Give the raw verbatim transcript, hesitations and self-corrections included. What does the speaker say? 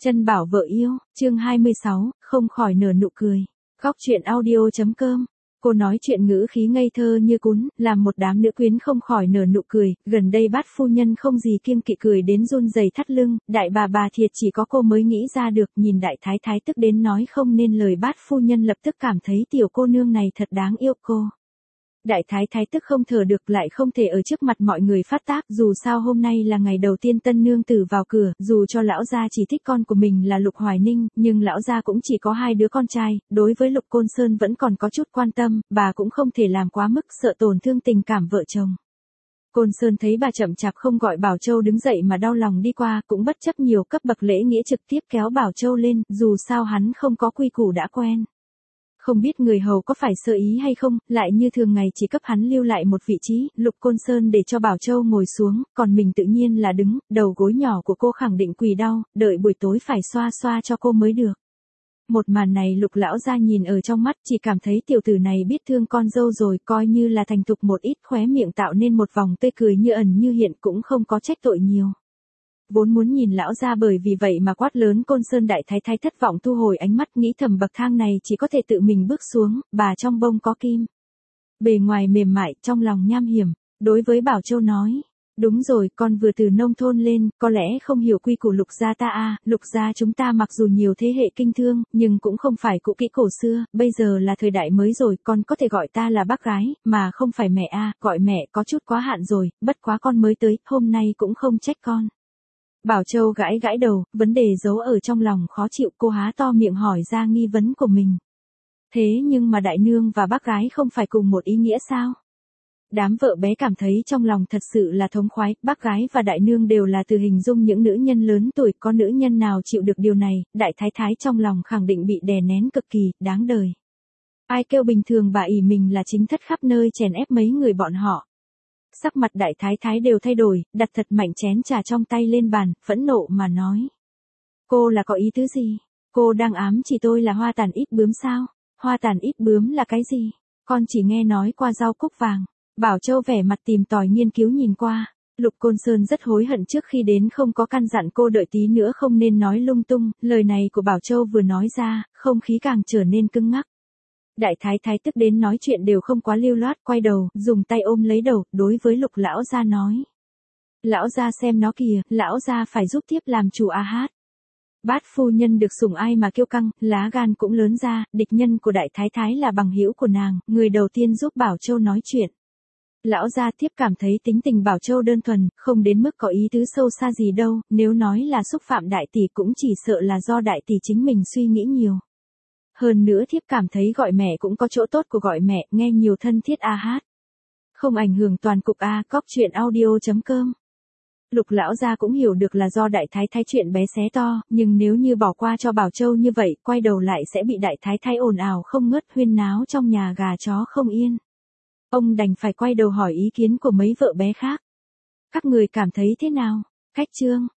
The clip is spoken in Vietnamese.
Chân bảo vợ yêu, chương hai mươi sáu, không khỏi nở nụ cười. Góc truyện audio chấm com. Cô nói chuyện ngữ khí ngây thơ như cún, làm một đám nữ quyến không khỏi nở nụ cười. Gần đây Bát phu nhân không gì kiêng kỵ cười đến run rẩy thắt lưng, đại bà bà thiệt chỉ có cô mới nghĩ ra được. Nhìn đại thái thái tức đến nói không nên lời, Bát phu nhân lập tức cảm thấy tiểu cô nương này thật đáng yêu cô. Đại thái thái tức không thở được, lại không thể ở trước mặt mọi người phát tác, dù sao hôm nay là ngày đầu tiên tân nương tử vào cửa, dù cho lão gia chỉ thích con của mình là Lục Hoài Ninh, nhưng lão gia cũng chỉ có hai đứa con trai, đối với Lục Côn Sơn vẫn còn có chút quan tâm, bà cũng không thể làm quá mức sợ tổn thương tình cảm vợ chồng. Côn Sơn thấy bà chậm chạp không gọi Bảo Châu đứng dậy mà đau lòng đi qua, cũng bất chấp nhiều cấp bậc lễ nghĩa trực tiếp kéo Bảo Châu lên, dù sao hắn không có quy củ đã quen. Không biết người hầu có phải sơ ý hay không, lại như thường ngày chỉ cấp hắn lưu lại một vị trí, Lục Côn Sơn để cho Bảo Châu ngồi xuống, còn mình tự nhiên là đứng, đầu gối nhỏ của cô khẳng định quỳ đau, đợi buổi tối phải xoa xoa cho cô mới được. Một màn này Lục lão gia nhìn ở trong mắt, chỉ cảm thấy tiểu tử này biết thương con dâu rồi, coi như là thành thục một ít, khóe miệng tạo nên một vòng tươi cười như ẩn như hiện, cũng không có trách tội nhiều. Vốn muốn nhìn lão ra, bởi vì vậy mà quát lớn Côn Sơn. Đại thái thái thất vọng thu hồi ánh mắt, nghĩ thầm bậc thang này chỉ có thể tự mình bước xuống, bà trong bông có kim. Bề ngoài mềm mại, trong lòng nham hiểm. Đối với Bảo Châu nói, đúng rồi, con vừa từ nông thôn lên, có lẽ không hiểu quy củ Lục gia ta à, Lục gia chúng ta mặc dù nhiều thế hệ kinh thương, nhưng cũng không phải cũ kỹ cổ xưa, bây giờ là thời đại mới rồi, con có thể gọi ta là bác gái, mà không phải mẹ à, gọi mẹ có chút quá hạn rồi, bất quá con mới tới, hôm nay cũng không trách con. Bảo Châu gãi gãi đầu, vấn đề giấu ở trong lòng khó chịu, cô há to miệng hỏi ra nghi vấn của mình. Thế nhưng mà đại nương và bác gái không phải cùng một ý nghĩa sao? Đám vợ bé cảm thấy trong lòng thật sự là thống khoái, bác gái và đại nương đều là từ hình dung những nữ nhân lớn tuổi, có nữ nhân nào chịu được điều này, đại thái thái trong lòng khẳng định bị đè nén cực kỳ, đáng đời. Ai kêu bình thường bà ỷ mình là chính thất khắp nơi chèn ép mấy người bọn họ. Sắc mặt đại thái thái đều thay đổi, đặt thật mạnh chén trà trong tay lên bàn, phẫn nộ mà nói. Cô là có ý tứ gì? Cô đang ám chỉ tôi là hoa tàn ít bướm sao? Hoa tàn ít bướm là cái gì? Con chỉ nghe nói qua rau cúc vàng. Bảo Châu vẻ mặt tìm tòi nghiên cứu nhìn qua. Lục Côn Sơn rất hối hận trước khi đến không có căn dặn cô đợi tí nữa không nên nói lung tung, lời này của Bảo Châu vừa nói ra, không khí càng trở nên cứng ngắc. Đại thái thái tức đến nói chuyện đều không quá lưu loát, quay đầu, dùng tay ôm lấy đầu, đối với Lục lão gia nói. Lão gia xem nó kìa, lão gia phải giúp tiếp làm chủ a hát. Bát phu nhân được sủng ai mà kiêu căng, lá gan cũng lớn ra, địch nhân của đại thái thái là bằng hữu của nàng, người đầu tiên giúp Bảo Châu nói chuyện. Lão gia tiếp cảm thấy tính tình Bảo Châu đơn thuần, không đến mức có ý tứ sâu xa gì đâu, nếu nói là xúc phạm đại tỷ cũng chỉ sợ là do đại tỷ chính mình suy nghĩ nhiều. Hơn nữa thiếp cảm thấy gọi mẹ cũng có chỗ tốt của gọi mẹ, nghe nhiều thân thiết a hát. Không ảnh hưởng toàn cục a, cóc truyện audio chấm com. Lục lão gia cũng hiểu được là do đại thái thái chuyện bé xé to, nhưng nếu như bỏ qua cho Bảo Châu như vậy, quay đầu lại sẽ bị đại thái thái ồn ào không ngớt, huyên náo trong nhà gà chó không yên. Ông đành phải quay đầu hỏi ý kiến của mấy vợ bé khác. Các người cảm thấy thế nào? Cách chương